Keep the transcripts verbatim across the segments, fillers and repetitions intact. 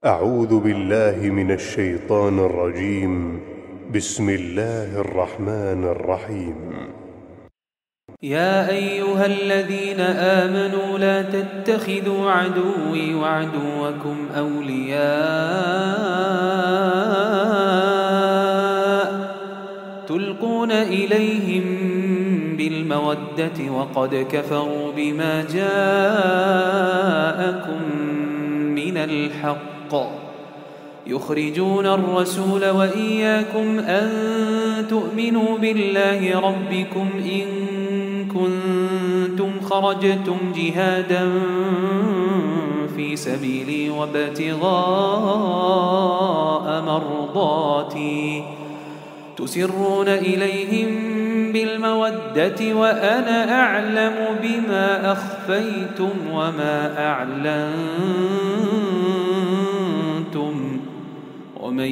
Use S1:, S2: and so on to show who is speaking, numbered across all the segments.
S1: أعوذ بالله من الشيطان الرجيم. بسم الله الرحمن الرحيم.
S2: يا أيها الذين آمنوا لا تتخذوا عدوي وعدوكم أولياء تلقون إليهم بالمودة وقد كفروا بما جاءكم من الحق يخرجون الرسول وإياكم أن تؤمنوا بالله ربكم إن كنتم خرجتم جهادا في سبيلي وابتغاء مرضاتي تسرون إليهم بالمودة وأنا أعلم بما أخفيتم وما أعلنتم ومن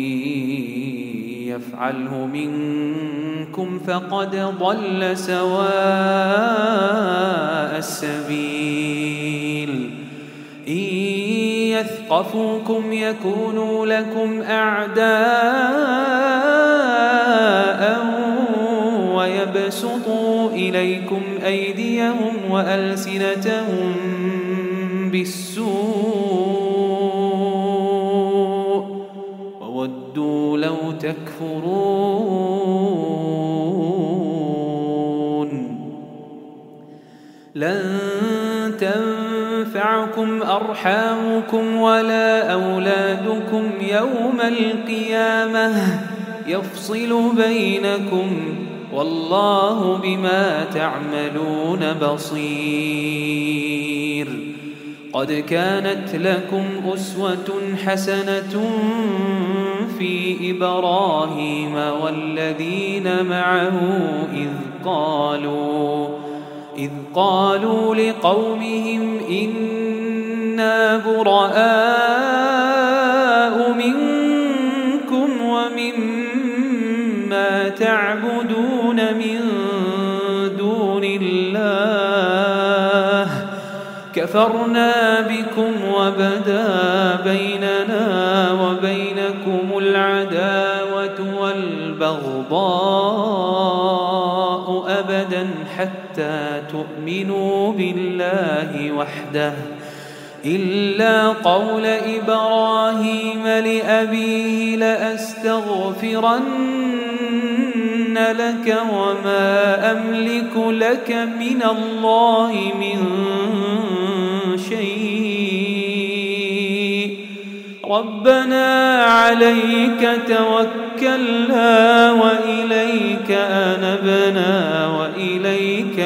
S2: يفعله منكم فقد ضل سواء السبيل إن يثقفوكم يكونوا لكم أعداء ويبسطوا إليكم أيديهم وألسنتهم بالسوء وودوا لو تكفرون لن تنفعكم أرحامكم ولا أولادكم يوم القيامة يفصل بينكم والله بما تعملون بصير قد كانت لكم أسوة حسنة في إبراهيم والذين معه إذ قالوا إذ قالوا لقومهم إنا براء منكم ومما تعبدون من دون الله كفرنا بكم وبدا بيننا وبينكم العداوة والبغضاء أبدا حتى تؤمنوا بالله وحده إلا قول إبراهيم لأبيه لأستغفرن لك وما أملك لك من الله من شيء ربنا عليك توكلنا وإليك أنبنا وإليك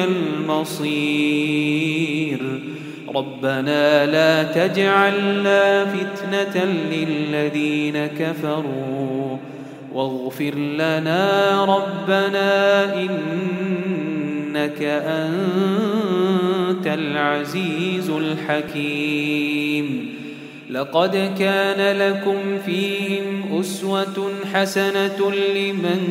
S2: المصير ربنا لا تجعلنا فتنة للذين كفروا واغفر لنا ربنا إنك أنت العزيز الحكيم لقد كان لكم فيهم أسوة حسنة لمن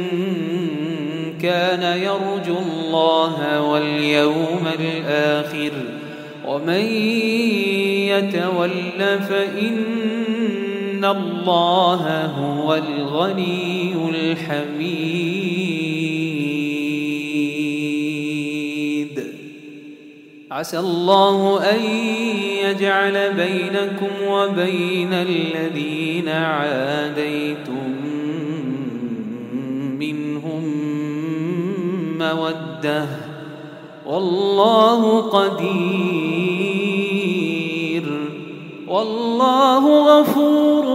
S2: كان يرجو الله واليوم الآخر ومن يتول فإن الله هو الغني الحميد عسى الله أن يجعل بينكم وبين الذين عاديتم منهم مودة والله قدير والله غفور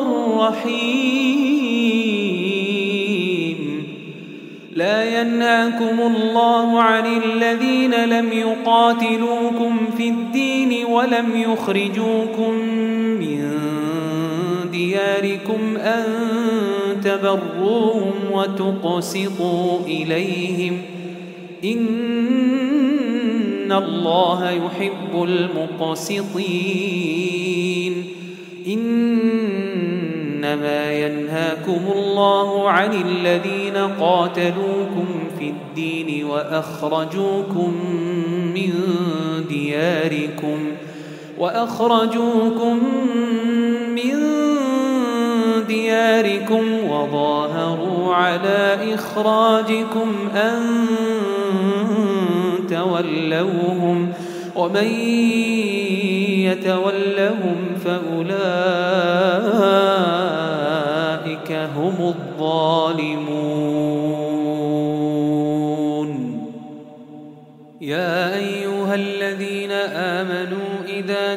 S2: رحيم لا ينهاكم الله عن الذين لم يقاتلوكم في الدين ولم يخرجوكم من دياركم أن تبروهم وتقسطوا إليهم إن الله يحب المقسطين إنما ينهاكم الله عن الذين قاتلوكم في الدين وأخرجوكم من دياركم وأخرجوكم من دياركم وظاهروا على إخراجكم أن تولوهم ومن يتولهم فأولئك هم الظالمون. يا أيها الذين آمنوا إذا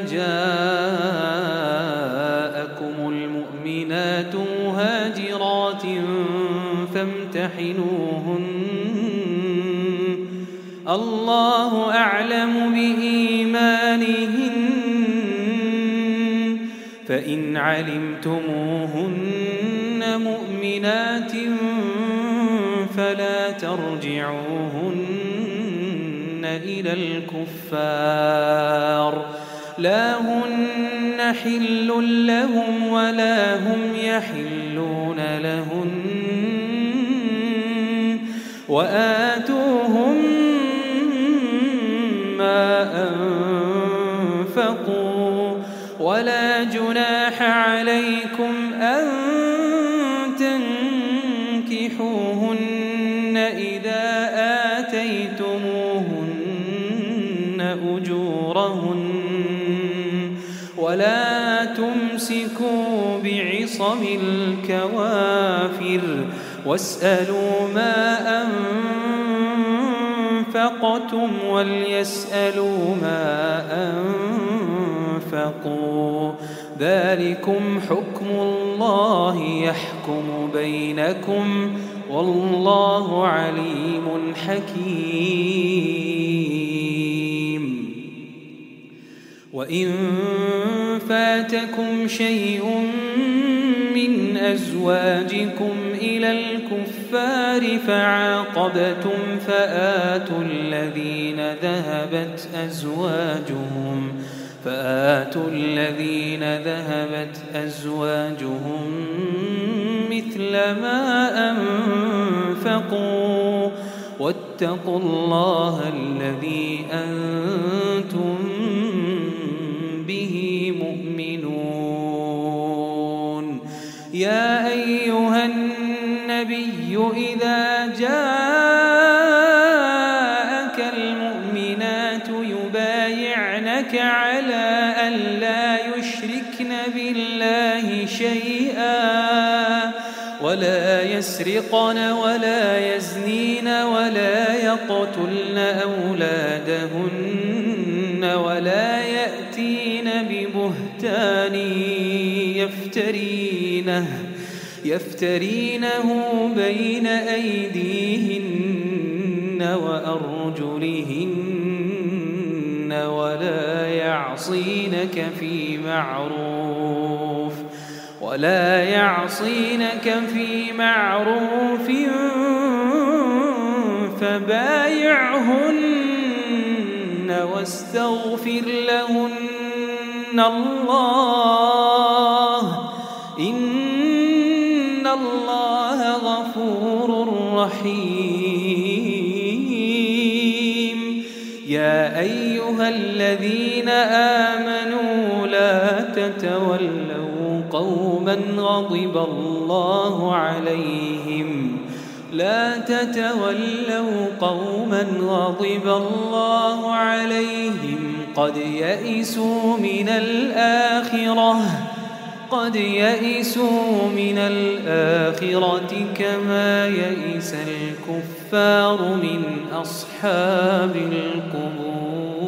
S2: جاءكم المؤمنات مهاجرات فامتحنوهن الله أعلم بإيمانهن فإن علمتموهن مؤمنات فلا ترجعوهن إلى الكفار لا هن حل لهم ولا هم يحلون لهن وآتوهم ما أنفقوا ولا جناح عليكم أن تنكحوهن إذا آتيتموهن أجورهن ولا تمسكوا بعصم الكوافر واسألوا ما أنفقتم وليسألوا ما أنفقوا ذلكم حكم الله يحكم بينكم والله عليم حكيم. وإن فاتكم شيء من أزواجكم إلى الكفار فعاقبتم فآتوا الذين ذهبت أزواجهم فآتوا الذين ذهبت أزواجهم مثل ما أنفقوا واتقوا الله الذي أنتم به مؤمنون. يا أيها النبي إذا جاءك المؤمنات يبايعنك على أن لا يشركن بالله شيئا ولا يسرقن ولا يزنين ولا يقتلن أولادهن ولا يأتين ببهتان يفترينه يفترينه بين أيديهن وأرجلهن ولا يعصينك في معروف ولا يعصينك في معروف فبايعهن واستغفر لهن الله إن الله غفور رحيم. يا أيها الذين آمنوا لا تتولوا قوما غضب الله عليهم لا تتولوا قوما غضب الله عليهم قد يئسوا من الآخرة قد يئسوا من الآخرة كما يئس الكفار من أصحاب القبور.